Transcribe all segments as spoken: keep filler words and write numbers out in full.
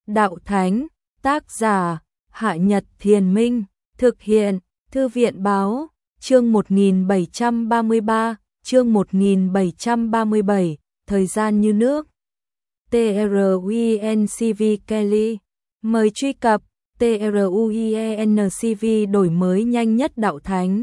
đạo thánh, tác giả, Hạ Nhật Thiền Minh, thực hiện, Thư viện Báo, chương một nghìn bảy trăm ba mươi ba, chương một nghìn bảy trăm ba mươi bảy, thời gian như nước. TRUENCV Kelly, mời truy cập TRUENCV đổi mới nhanh nhất đạo thánh.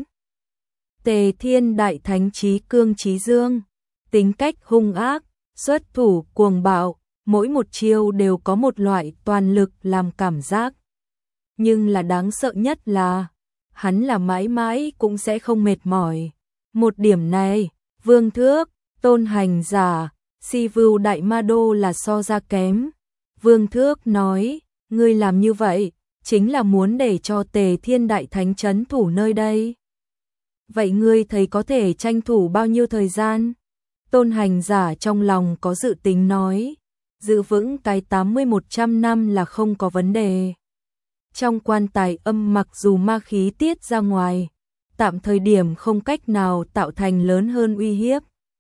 Tề Thiên Đại Thánh Chí Cương Chí Dương, tính cách hung ác, xuất thủ cuồng bạo, mỗi một chiêu đều có một loại toàn lực làm cảm giác. Nhưng là đáng sợ nhất là, hắn là mãi mãi cũng sẽ không mệt mỏi. Một điểm này, Vương Thước, Tôn Hành Giả, Si Vưu Đại Ma Đô là so ra kém. Vương Thước nói, ngươi làm như vậy, chính là muốn để cho Tề Thiên Đại Thánh trấn thủ nơi đây. Vậy ngươi thấy có thể tranh thủ bao nhiêu thời gian? Tôn Hành Giả trong lòng có dự tính nói, giữ vững cái tám mươi một trăm năm là không có vấn đề. Trong quan tài âm mặc dù ma khí tiết ra ngoài, tạm thời điểm không cách nào tạo thành lớn hơn uy hiếp.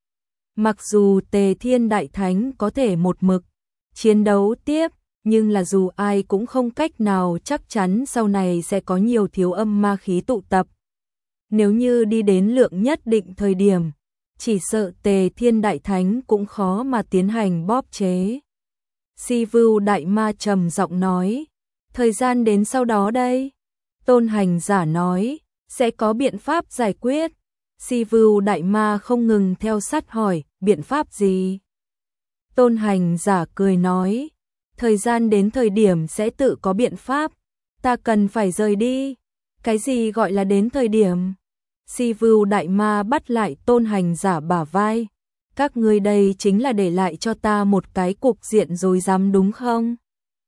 Mặc dù Tề Thiên Đại Thánh có thể một mực chiến đấu tiếp, nhưng là dù ai cũng không cách nào chắc chắn sau này sẽ có nhiều thiếu âm ma khí tụ tập. Nếu như đi đến lượng nhất định thời điểm, chỉ sợ Tề Thiên Đại Thánh cũng khó mà tiến hành bóp chế. Si Vưu Đại Ma trầm giọng nói, thời gian đến sau đó đây. Tôn Hành Giả nói, sẽ có biện pháp giải quyết. Si Vưu Đại Ma không ngừng theo sát hỏi, biện pháp gì? Tôn Hành Giả cười nói, thời gian đến thời điểm sẽ tự có biện pháp, ta cần phải rời đi. Cái gì gọi là đến thời điểm? Si Vưu Đại Ma bắt lại Tôn Hành Giả bả vai. Các ngươi đây chính là để lại cho ta một cái cục diện rối rắm đúng không?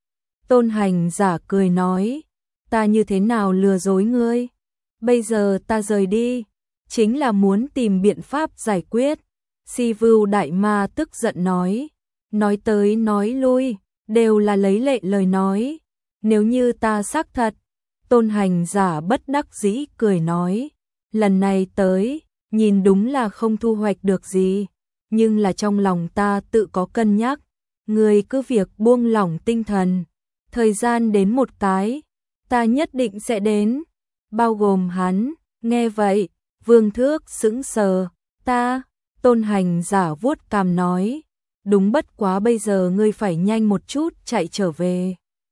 Tôn Hành Giả cười nói, ta như thế nào lừa dối ngươi? Bây giờ ta rời đi, chính là muốn tìm biện pháp giải quyết. Si Vưu Đại Ma tức giận nói, nói tới nói lui, đều là lấy lệ lời nói. Nếu như ta xác thật, Tôn Hành Giả bất đắc dĩ cười nói, lần này tới, nhìn đúng là không thu hoạch được gì, nhưng là trong lòng ta tự có cân nhắc, người cứ việc buông lỏng tinh thần, thời gian đến một cái, ta nhất định sẽ đến, bao gồm hắn. Nghe vậy, Vương Thước sững sờ, ta, Tôn Hành Giả vuốt cằm nói, đúng bất quá bây giờ ngươi phải nhanh một chút chạy trở về.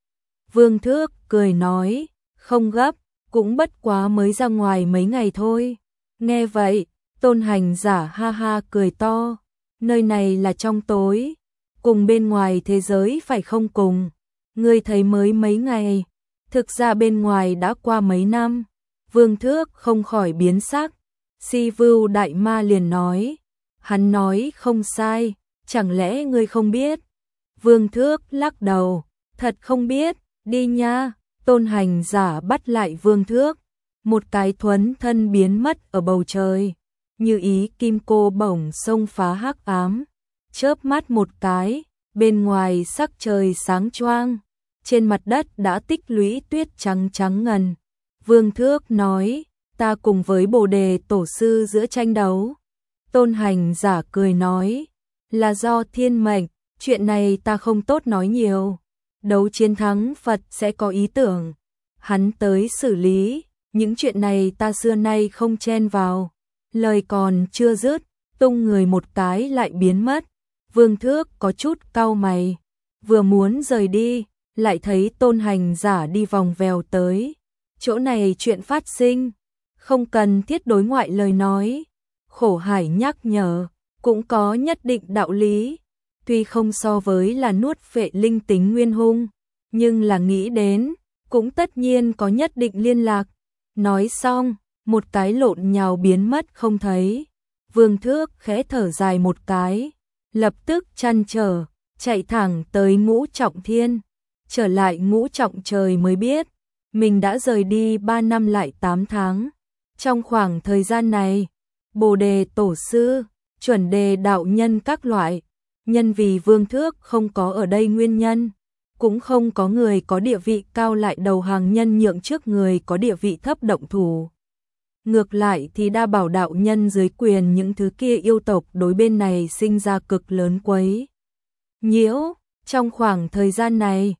Vương Thước cười nói, không gấp, cũng bất quá mới ra ngoài mấy ngày thôi. Nghe vậy, Tôn Hành Giả ha ha cười to, nơi này là trong tối, cùng bên ngoài thế giới phải không cùng. Ngươi thấy mới mấy ngày, thực ra bên ngoài đã qua mấy năm. Vương Thước không khỏi biến sắc. Si Vưu Đại Ma liền nói, hắn nói không sai, chẳng lẽ ngươi không biết? Vương Thước lắc đầu, thật không biết, đi nha. Tôn Hành Giả bắt lại Vương Thước, một cái thuấn thân biến mất ở bầu trời, như ý kim cô bổng xông phá hắc ám, chớp mắt một cái, bên ngoài sắc trời sáng choang, trên mặt đất đã tích lũy tuyết trắng trắng ngần. Vương Thước nói, ta cùng với Bồ Đề Tổ sư giữa tranh đấu. Tôn Hành Giả cười nói, là do thiên mệnh, chuyện này ta không tốt nói nhiều. Đấu chiến thắng Phật sẽ có ý tưởng, hắn tới xử lý, những chuyện này ta xưa nay không chen vào. Lời còn chưa dứt, tung người một cái lại biến mất. Vương Thước có chút cau mày, vừa muốn rời đi, lại thấy Tôn Hành Giả đi vòng vèo tới. Chỗ này chuyện phát sinh, không cần thiết đối ngoại lời nói. Khổ Hải nhắc nhở, cũng có nhất định đạo lý. Tuy không so với là nuốt phệ linh tính nguyên hung, nhưng là nghĩ đến, cũng tất nhiên có nhất định liên lạc. Nói xong, một cái lộn nhào biến mất không thấy. Vương Thước khẽ thở dài một cái, lập tức chăn trở, chạy thẳng tới Ngũ Trọng Thiên. Trở lại Ngũ Trọng Trời mới biết, mình đã rời đi ba năm lại tám tháng. Trong khoảng thời gian này, Bồ Đề Tổ sư, Chuẩn Đề đạo nhân các loại, nhân vì Vương Thước không có ở đây nguyên nhân, cũng không có người có địa vị cao lại đầu hàng nhân nhượng trước người có địa vị thấp động thủ. Ngược lại thì đa bảo đạo nhân dưới quyền những thứ kia yêu tộc đối bên này sinh ra cực lớn quấy nhiễu. Trong khoảng thời gian này,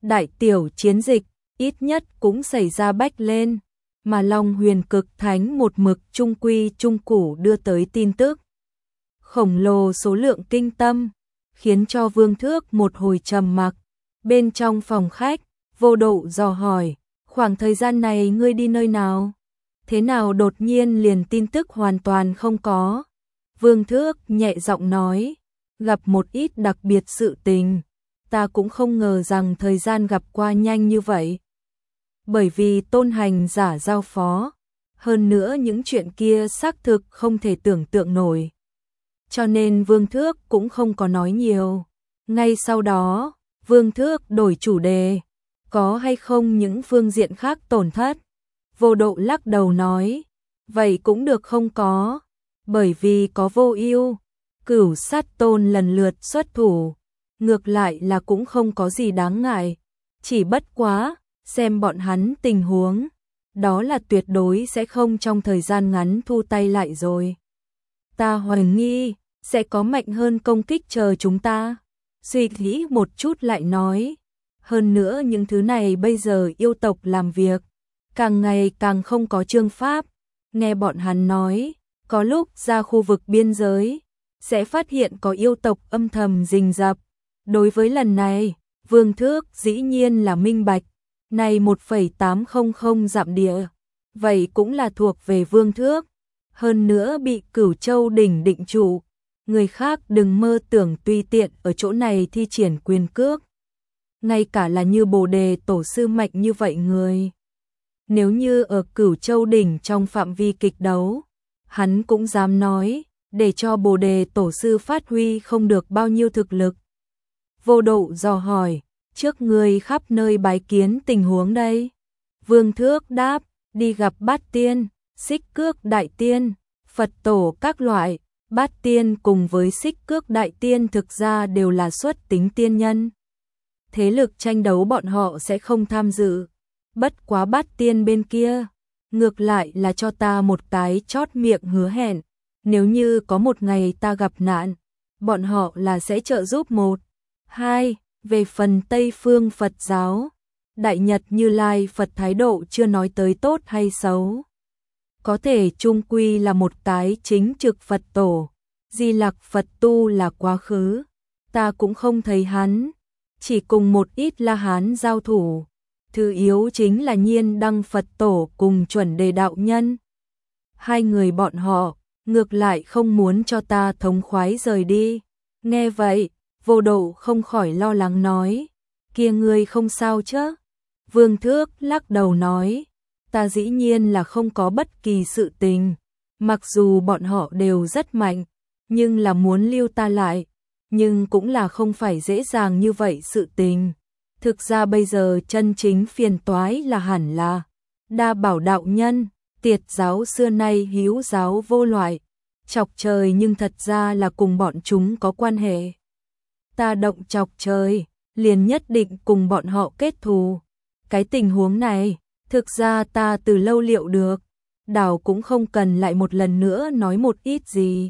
đại tiểu chiến dịch, ít nhất cũng xảy ra bách lên, mà Long Huyền Cực Thánh một mực trung quy trung củ đưa tới tin tức. Khổng lồ số lượng kinh tâm, khiến cho Vương Thước một hồi trầm mặc. Bên trong phòng khách, Vô Độ dò hỏi, khoảng thời gian này ngươi đi nơi nào? Thế nào đột nhiên liền tin tức hoàn toàn không có? Vương Thước nhẹ giọng nói, gặp một ít đặc biệt sự tình, ta cũng không ngờ rằng thời gian gặp qua nhanh như vậy. Bởi vì tôn hành giả giao phó, hơn nữa những chuyện kia xác thực không thể tưởng tượng nổi. Cho nên Vương Thước cũng không có nói nhiều. Ngay sau đó, Vương Thước đổi chủ đề, có hay không những phương diện khác tổn thất? Vô Độ lắc đầu nói, vậy cũng được không có, bởi vì có Vô Ưu, Cửu Sát Tôn lần lượt xuất thủ, ngược lại là cũng không có gì đáng ngại, chỉ bất quá, xem bọn hắn tình huống, đó là tuyệt đối sẽ không trong thời gian ngắn thu tay lại rồi. Ta hoài nghi, sẽ có mạnh hơn công kích chờ chúng ta. Suy nghĩ một chút lại nói, hơn nữa những thứ này bây giờ yêu tộc làm việc, càng ngày càng không có chương pháp. Nghe bọn hắn nói, có lúc ra khu vực biên giới, sẽ phát hiện có yêu tộc âm thầm rình rập. Đối với lần này, Vương Thước dĩ nhiên là minh bạch, này một phẩy tám không không dặm địa, vậy cũng là thuộc về Vương Thước, hơn nữa bị Cửu Châu đỉnh định trụ, người khác đừng mơ tưởng tùy tiện ở chỗ này thi triển quyền cước. Ngay cả là như Bồ Đề Tổ sư mạnh như vậy người, nếu như ở Cửu Châu đỉnh trong phạm vi kịch đấu, hắn cũng dám nói, để cho Bồ Đề Tổ sư phát huy không được bao nhiêu thực lực. Vô Độ dò hỏi, trước người khắp nơi bái kiến tình huống đây. Vương Thước đáp, đi gặp Bát Tiên, Xích Cước Đại Tiên, Phật Tổ các loại. Bát Tiên cùng với Xích Cước Đại Tiên thực ra đều là xuất tính tiên nhân. Thế lực tranh đấu bọn họ sẽ không tham dự. Bất quá Bát Tiên bên kia, ngược lại là cho ta một cái chót miệng hứa hẹn, nếu như có một ngày ta gặp nạn, bọn họ là sẽ trợ giúp một. Hai, về phần Tây Phương Phật giáo, Đại Nhật Như Lai Phật thái độ chưa nói tới tốt hay xấu. Có thể chung quy là một cái chính trực Phật tổ, Di Lặc Phật tu là quá khứ, ta cũng không thấy hắn, chỉ cùng một ít La Hán giao thủ, thứ yếu chính là Nhiên Đăng Phật tổ cùng Chuẩn Đề đạo nhân. Hai người bọn họ, ngược lại không muốn cho ta thống khoái rời đi. Nghe vậy, Vô Độ không khỏi lo lắng nói, kia ngươi không sao chứ? Vương Thước lắc đầu nói, ta dĩ nhiên là không có bất kỳ sự tình, mặc dù bọn họ đều rất mạnh, nhưng là muốn lưu ta lại, nhưng cũng là không phải dễ dàng như vậy sự tình. Thực ra bây giờ chân chính phiền toái là hẳn là Đa Bảo đạo nhân, Tiệt giáo xưa nay hữu giáo vô loại, chọc trời nhưng thật ra là cùng bọn chúng có quan hệ. Ta động chọc trời, liền nhất định cùng bọn họ kết thù. Cái tình huống này, thực ra ta từ lâu liệu được, đảo cũng không cần lại một lần nữa nói một ít gì.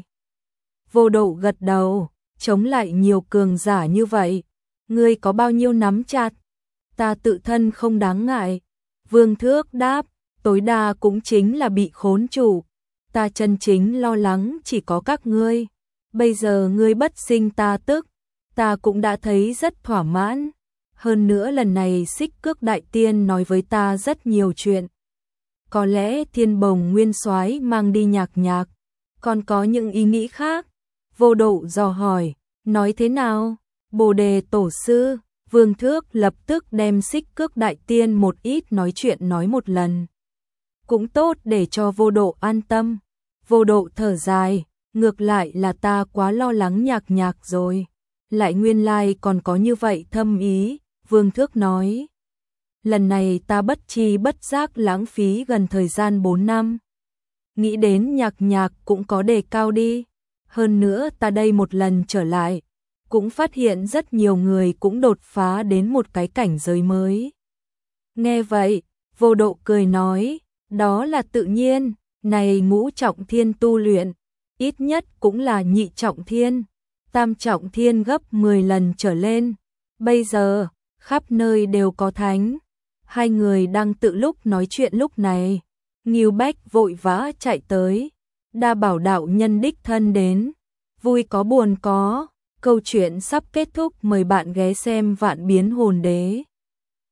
Vô Độ gật đầu, chống lại nhiều cường giả như vậy, ngươi có bao nhiêu nắm chặt? Ta tự thân không đáng ngại. Vương Thước đáp, tối đa cũng chính là bị khốn trụ. Ta chân chính lo lắng chỉ có các ngươi. Bây giờ ngươi bất sinh ta tức, ta cũng đã thấy rất thỏa mãn. Hơn nữa lần này Xích Cước Đại Tiên nói với ta rất nhiều chuyện. Có lẽ Thiên Bồng Nguyên Soái mang đi nhạc nhạc, còn có những ý nghĩ khác. Vô Độ dò hỏi, nói thế nào? Bồ Đề Tổ sư, Vương Thước lập tức đem Xích Cước Đại Tiên một ít nói chuyện nói một lần. Cũng tốt để cho Vô Độ an tâm. Vô Độ thở dài, ngược lại là ta quá lo lắng nhạc nhạc rồi. Lại nguyên lai còn có như vậy thâm ý, Vương Thước nói. Lần này ta bất chi bất giác lãng phí gần thời gian bốn năm. Nghĩ đến nhạc nhạc cũng có đề cao đi. Hơn nữa ta đây một lần trở lại, cũng phát hiện rất nhiều người cũng đột phá đến một cái cảnh giới mới. Nghe vậy, Vô Độ cười nói, đó là tự nhiên, này ngũ trọng thiên tu luyện, ít nhất cũng là nhị trọng thiên, tam trọng thiên gấp mười lần trở lên. Bây giờ, khắp nơi đều có thánh. Hai người đang tự lúc nói chuyện lúc này, Ngưu Bách vội vã chạy tới, đa bảo đạo nhân đích thân đến, vui có buồn có, câu chuyện sắp kết thúc, mời bạn ghé xem Vạn Biến Hồn Đế.